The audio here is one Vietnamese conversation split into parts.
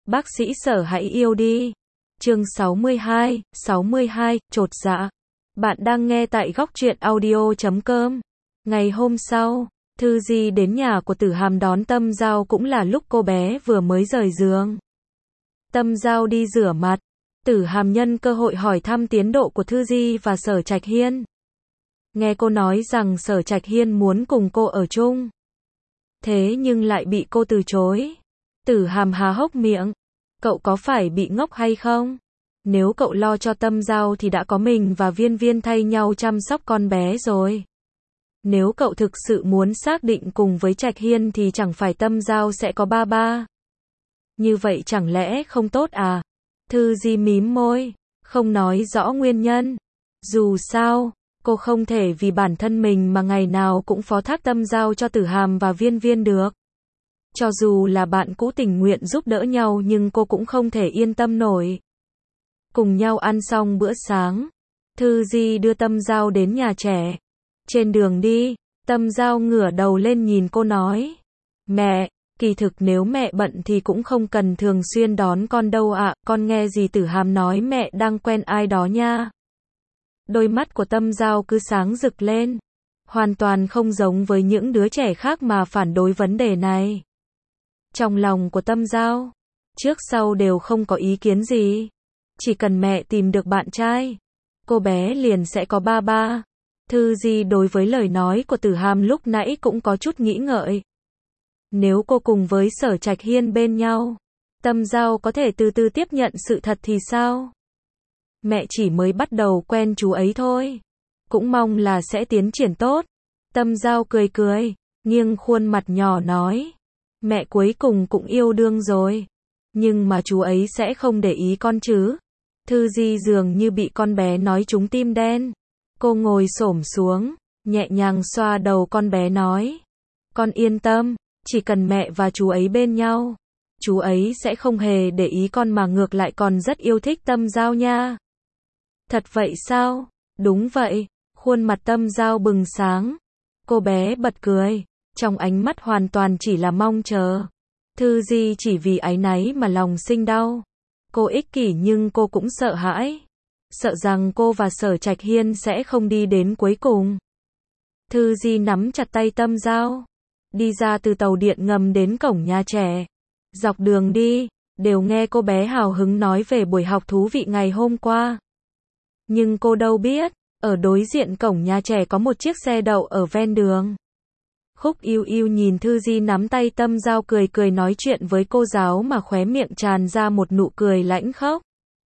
Bác sĩ Sở hãy yêu đi. Chương 62, chột dạ. Bạn đang nghe tại góc truyện audio.com. Ngày hôm sau, Thư Di đến nhà của Tử Hàm đón Tâm Giao cũng là lúc cô bé vừa mới rời giường. Tâm Giao đi rửa mặt. Tử Hàm nhân cơ hội hỏi thăm tiến độ của Thư Di và Sở Trạch Hiên. Nghe cô nói rằng Sở Trạch Hiên muốn cùng cô ở chung. Thế nhưng lại bị cô từ chối. Tử Hàm há hốc miệng. Cậu có phải bị ngốc hay không? Nếu cậu lo cho Tâm Giao thì đã có mình và Viên Viên thay nhau chăm sóc con bé rồi. Nếu cậu thực sự muốn xác định cùng với Trạch Hiên thì chẳng phải Tâm Giao sẽ có ba ba. Như vậy chẳng lẽ không tốt à? Thư Di mím môi, không nói rõ nguyên nhân. Dù sao, cô không thể vì bản thân mình mà ngày nào cũng phó thác Tâm Giao cho Tử Hàm và Viên Viên được. Cho dù là bạn cũ tình nguyện giúp đỡ nhau nhưng cô cũng không thể yên tâm nổi. Cùng nhau ăn xong bữa sáng, Thư Di đưa Tâm Giao đến nhà trẻ. Trên đường đi, Tâm Giao ngửa đầu lên nhìn cô nói. Mẹ, kỳ thực nếu mẹ bận thì cũng không cần thường xuyên đón con đâu ạ, con nghe gì Tử Hàm nói mẹ đang quen ai đó nha. Đôi mắt của Tâm Giao cứ sáng rực lên. Hoàn toàn không giống với những đứa trẻ khác mà phản đối vấn đề này. Trong lòng của Tâm Giao, trước sau đều không có ý kiến gì. Chỉ cần mẹ tìm được bạn trai, cô bé liền sẽ có ba ba. Thư Di đối với lời nói của Tử Hàm lúc nãy cũng có chút nghĩ ngợi. Nếu cô cùng với Sở Trạch Hiên bên nhau, Tâm Giao có thể từ từ tiếp nhận sự thật thì sao? Mẹ chỉ mới bắt đầu quen chú ấy thôi. Cũng mong là sẽ tiến triển tốt. Tâm Giao cười cười, nghiêng khuôn mặt nhỏ nói. Mẹ cuối cùng cũng yêu đương rồi. Nhưng mà chú ấy sẽ không để ý con chứ. Thư Di dường như bị con bé nói trúng tim đen. Cô ngồi xổm xuống, nhẹ nhàng xoa đầu con bé nói. Con yên tâm, chỉ cần mẹ và chú ấy bên nhau, chú ấy sẽ không hề để ý con mà ngược lại còn rất yêu thích Tâm Giao nha. Thật vậy sao? Đúng vậy. Khuôn mặt Tâm Giao bừng sáng. Cô bé bật cười. Trong ánh mắt hoàn toàn chỉ là mong chờ. Thư Di chỉ vì áy náy mà lòng sinh đau. Cô ích kỷ nhưng cô cũng sợ hãi. Sợ rằng cô và Sở Trạch Hiên sẽ không đi đến cuối cùng. Thư Di nắm chặt tay Tâm Giao. Đi ra từ tàu điện ngầm đến cổng nhà trẻ. Dọc đường đi, đều nghe cô bé hào hứng nói về buổi học thú vị ngày hôm qua. Nhưng cô đâu biết, ở đối diện cổng nhà trẻ có một chiếc xe đậu ở ven đường. Khúc Yêu Yêu nhìn Thư Di nắm tay Tâm Giao cười cười nói chuyện với cô giáo mà khóe miệng tràn ra một nụ cười lãnh khốc.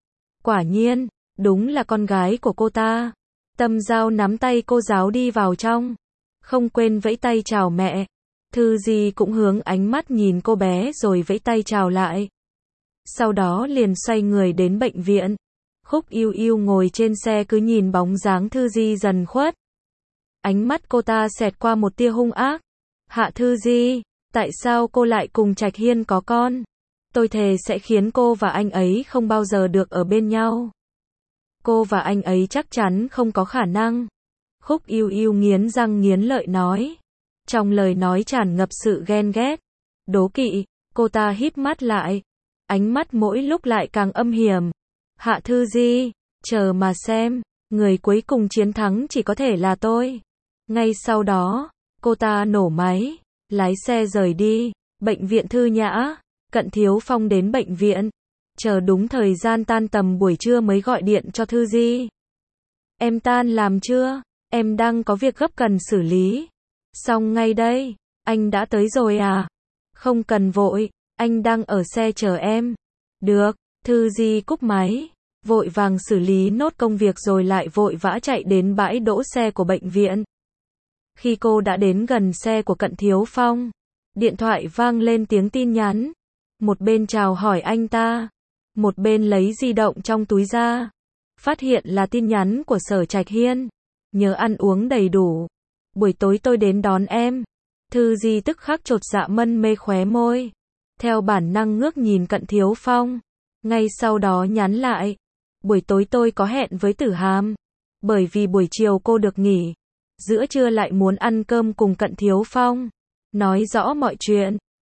Quả nhiên, đúng là con gái của cô ta. Tâm Giao nắm tay cô giáo đi vào trong. Không quên vẫy tay chào mẹ. Thư Di cũng hướng ánh mắt nhìn cô bé rồi vẫy tay chào lại. Sau đó liền xoay người đến bệnh viện. Khúc Yêu Yêu ngồi trên xe cứ nhìn bóng dáng Thư Di dần khuất. Ánh mắt cô ta xẹt qua một tia hung ác. Hạ Thư Di, tại sao cô lại cùng Trạch Hiên có con? Tôi thề sẽ khiến cô và anh ấy không bao giờ được ở bên nhau. Cô và anh ấy chắc chắn không có khả năng. Khúc Yêu Yêu nghiến răng nghiến lợi nói. Trong lời nói tràn ngập sự ghen ghét, đố kỵ, cô ta híp mắt lại. Ánh mắt mỗi lúc lại càng âm hiểm. Hạ Thư Di, chờ mà xem, người cuối cùng chiến thắng chỉ có thể là tôi. Ngay sau đó, cô ta nổ máy, lái xe rời đi. Bệnh viện Thư Nhã, Cận Thiếu Phong đến bệnh viện. Chờ đúng thời gian tan tầm buổi trưa mới gọi điện cho Thư Di. Em tan làm chưa? Em đang có việc gấp cần xử lý. Xong ngay đây. Anh đã tới rồi à? Không cần vội, anh đang ở xe chờ em. Được. Thư Di cúp máy, vội vàng xử lý nốt công việc rồi lại vội vã chạy đến bãi đỗ xe của bệnh viện. Khi cô đã đến gần xe của Cận Thiếu Phong, điện thoại vang lên tiếng tin nhắn. Một bên chào hỏi anh ta, một bên lấy di động trong túi ra. Phát hiện là tin nhắn của Sở Trạch Hiên. Nhớ ăn uống đầy đủ. Buổi tối tôi đến đón em. Thư Di tức khắc chột dạ mân mê khóe môi. Theo bản năng ngước nhìn Cận Thiếu Phong. Ngay sau đó nhắn lại. Buổi tối tôi có hẹn với Tử Hàm. Bởi vì buổi chiều cô được nghỉ. Giữa trưa lại muốn ăn cơm cùng Cận Thiếu Phong. Nói rõ mọi chuyện.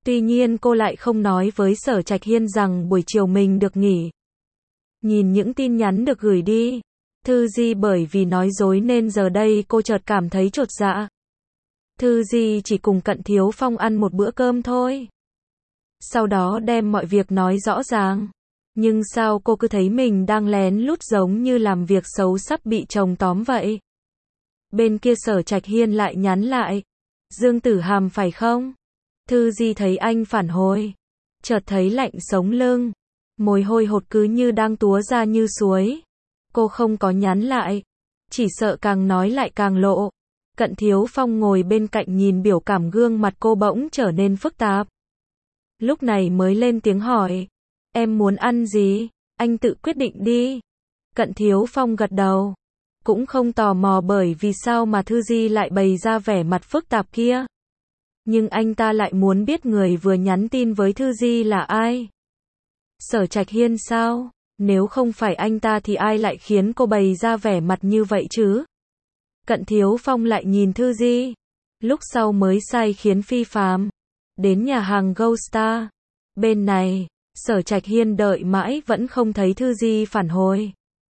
Tuy nhiên cô lại không nói với Sở Trạch Hiên rằng buổi chiều mình được nghỉ. Nhìn những tin nhắn được gửi đi, Thư Di bởi vì nói dối nên giờ đây cô chợt cảm thấy chột dạ. Thư Di chỉ cùng Cận Thiếu Phong ăn một bữa cơm thôi. Sau đó đem mọi việc nói rõ ràng. Nhưng sao cô cứ thấy mình đang lén lút giống như làm việc xấu sắp bị chồng tóm vậy? Bên kia Sở Trạch Hiên lại nhắn lại. Dương Tử Hàm phải không? Thư Di thấy anh phản hồi. Chợt thấy lạnh sống lưng. Mồ hôi hột cứ như đang túa ra như suối. Cô không có nhắn lại. Chỉ sợ càng nói lại càng lộ. Cận Thiếu Phong ngồi bên cạnh nhìn biểu cảm gương mặt cô bỗng trở nên phức tạp. Lúc này mới lên tiếng hỏi. Em muốn ăn gì? Anh tự quyết định đi. Cận Thiếu Phong gật đầu. Cũng không tò mò bởi vì sao mà Thư Di lại bày ra vẻ mặt phức tạp kia. Nhưng anh ta lại muốn biết người vừa nhắn tin với Thư Di là ai. Sở Trạch Hiên sao? Nếu không phải anh ta thì ai lại khiến cô bày ra vẻ mặt như vậy chứ? Cận Thiếu Phong lại nhìn Thư Di. Lúc sau mới sai khiến Phi Phàm đến nhà hàng Gold Star. Bên này, Sở Trạch Hiên đợi mãi vẫn không thấy Thư Di phản hồi.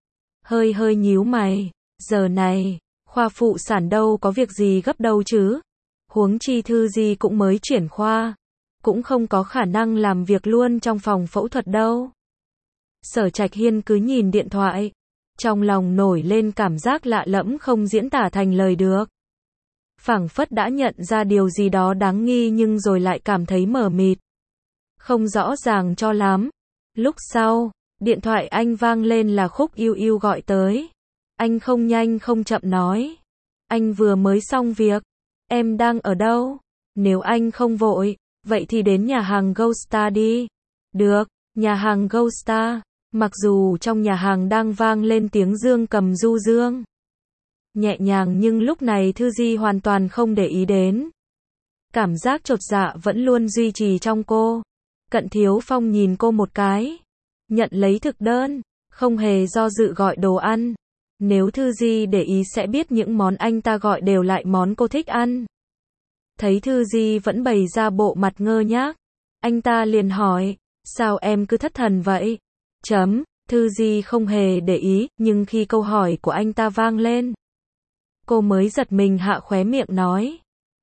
Hơi nhíu mày. Giờ này, khoa phụ sản đâu có việc gì gấp đâu chứ? Huống chi Thư Di cũng mới chuyển khoa. Cũng không có khả năng làm việc luôn trong phòng phẫu thuật đâu. Sở Trạch Hiên cứ nhìn điện thoại. Trong lòng nổi lên cảm giác lạ lẫm không diễn tả thành lời được. Phảng phất đã nhận ra điều gì đó đáng nghi nhưng rồi lại cảm thấy mờ mịt. Không rõ ràng cho lắm. Lúc sau, điện thoại anh vang lên là Khúc Yêu Yêu gọi tới. Anh không nhanh không chậm nói. Anh vừa mới xong việc. Em đang ở đâu? Nếu anh không vội, vậy thì đến nhà hàng Gold Star đi. Được, nhà hàng Gold Star. Mặc dù trong nhà hàng đang vang lên tiếng dương cầm du dương. Nhẹ nhàng nhưng lúc này Thư Di hoàn toàn không để ý đến. Cảm giác chột dạ vẫn luôn duy trì trong cô. Cận Thiếu Phong nhìn cô một cái. Nhận lấy thực đơn. Không hề do dự gọi đồ ăn. Nếu Thư Di để ý sẽ biết những món anh ta gọi đều lại món cô thích ăn. Thấy Thư Di vẫn bày ra bộ mặt ngơ ngác. Anh ta liền hỏi. Sao em cứ thất thần vậy? Thư Di không hề để ý, nhưng khi câu hỏi của anh ta vang lên, cô mới giật mình hạ khóe miệng nói.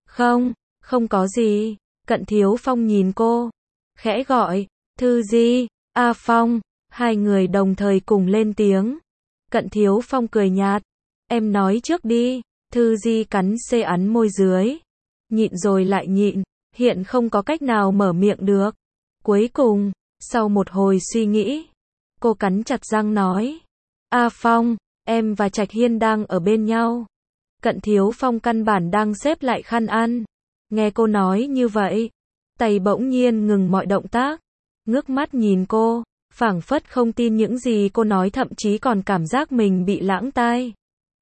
Không có gì. Cận Thiếu Phong nhìn cô, khẽ gọi, Thư Di, A Phong, hai người đồng thời cùng lên tiếng. Cận Thiếu Phong cười nhạt, em nói trước đi. Thư Di cắn ấn môi dưới, nhịn rồi lại nhịn, hiện không có cách nào mở miệng được. Cuối cùng, sau một hồi suy nghĩ, cô cắn chặt răng nói, A Phong, em và Trạch Hiên đang ở bên nhau. Cận Thiếu Phong căn bản đang xếp lại khăn ăn. Nghe cô nói như vậy, tay bỗng nhiên ngừng mọi động tác, ngước mắt nhìn cô, phảng phất không tin những gì cô nói, thậm chí còn cảm giác mình bị lãng tai.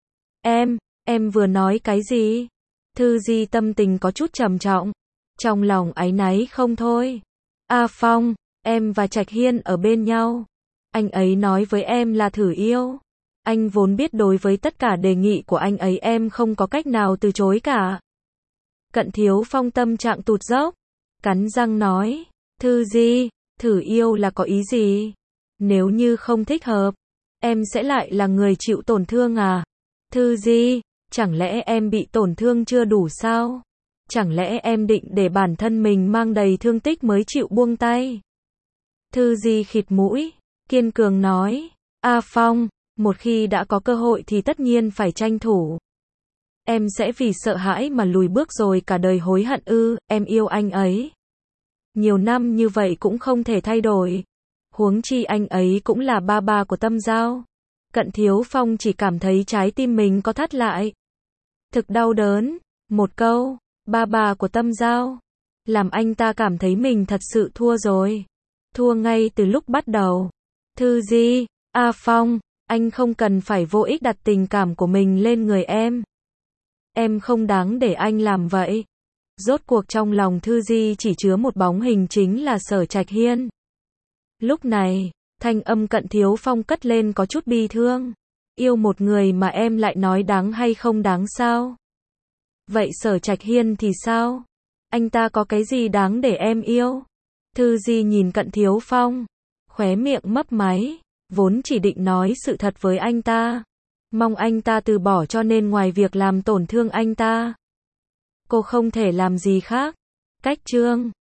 Em vừa nói cái gì? Thư Di tâm tình có chút trầm trọng, trong lòng áy náy không thôi. A Phong, em và Trạch Hiên ở bên nhau. Anh ấy nói với em là thử yêu. Anh vốn biết đối với tất cả đề nghị của anh ấy em không có cách nào từ chối cả. Cận Thiếu Phong tâm trạng tụt dốc, cắn răng nói, Thư Di, thử yêu là có ý gì? Nếu như không thích hợp, em sẽ lại là người chịu tổn thương à? Thư Di, chẳng lẽ em bị tổn thương chưa đủ sao? Chẳng lẽ em định để bản thân mình mang đầy thương tích mới chịu buông tay? Thư Di khịt mũi, kiên cường nói, A Phong, một khi đã có cơ hội thì tất nhiên phải tranh thủ. Em sẽ vì sợ hãi mà lùi bước rồi cả đời hối hận ư? Em yêu anh ấy. Nhiều năm như vậy cũng không thể thay đổi. Huống chi anh ấy cũng là ba của Tâm Giao. Cận Thiếu Phong chỉ cảm thấy trái tim mình có thắt lại. Thực đau đớn. Một câu, ba của Tâm Giao, làm anh ta cảm thấy mình thật sự thua rồi. Thua ngay từ lúc bắt đầu. Thư Di, A Phong, anh không cần phải vô ích đặt tình cảm của mình lên người em. Em không đáng để anh làm vậy. Rốt cuộc trong lòng Thư Di chỉ chứa một bóng hình, chính là Sở Trạch Hiên. Lúc này, thanh âm Cận Thiếu Phong cất lên có chút bi thương. Yêu một người mà em lại nói đáng hay không đáng sao? Vậy Sở Trạch Hiên thì sao? Anh ta có cái gì đáng để em yêu? Thư Di nhìn Cận Thiếu Phong, khóe miệng mấp máy, vốn chỉ định nói sự thật với anh ta, mong anh ta từ bỏ cho nên ngoài việc làm tổn thương anh ta, cô không thể làm gì khác. Cách chương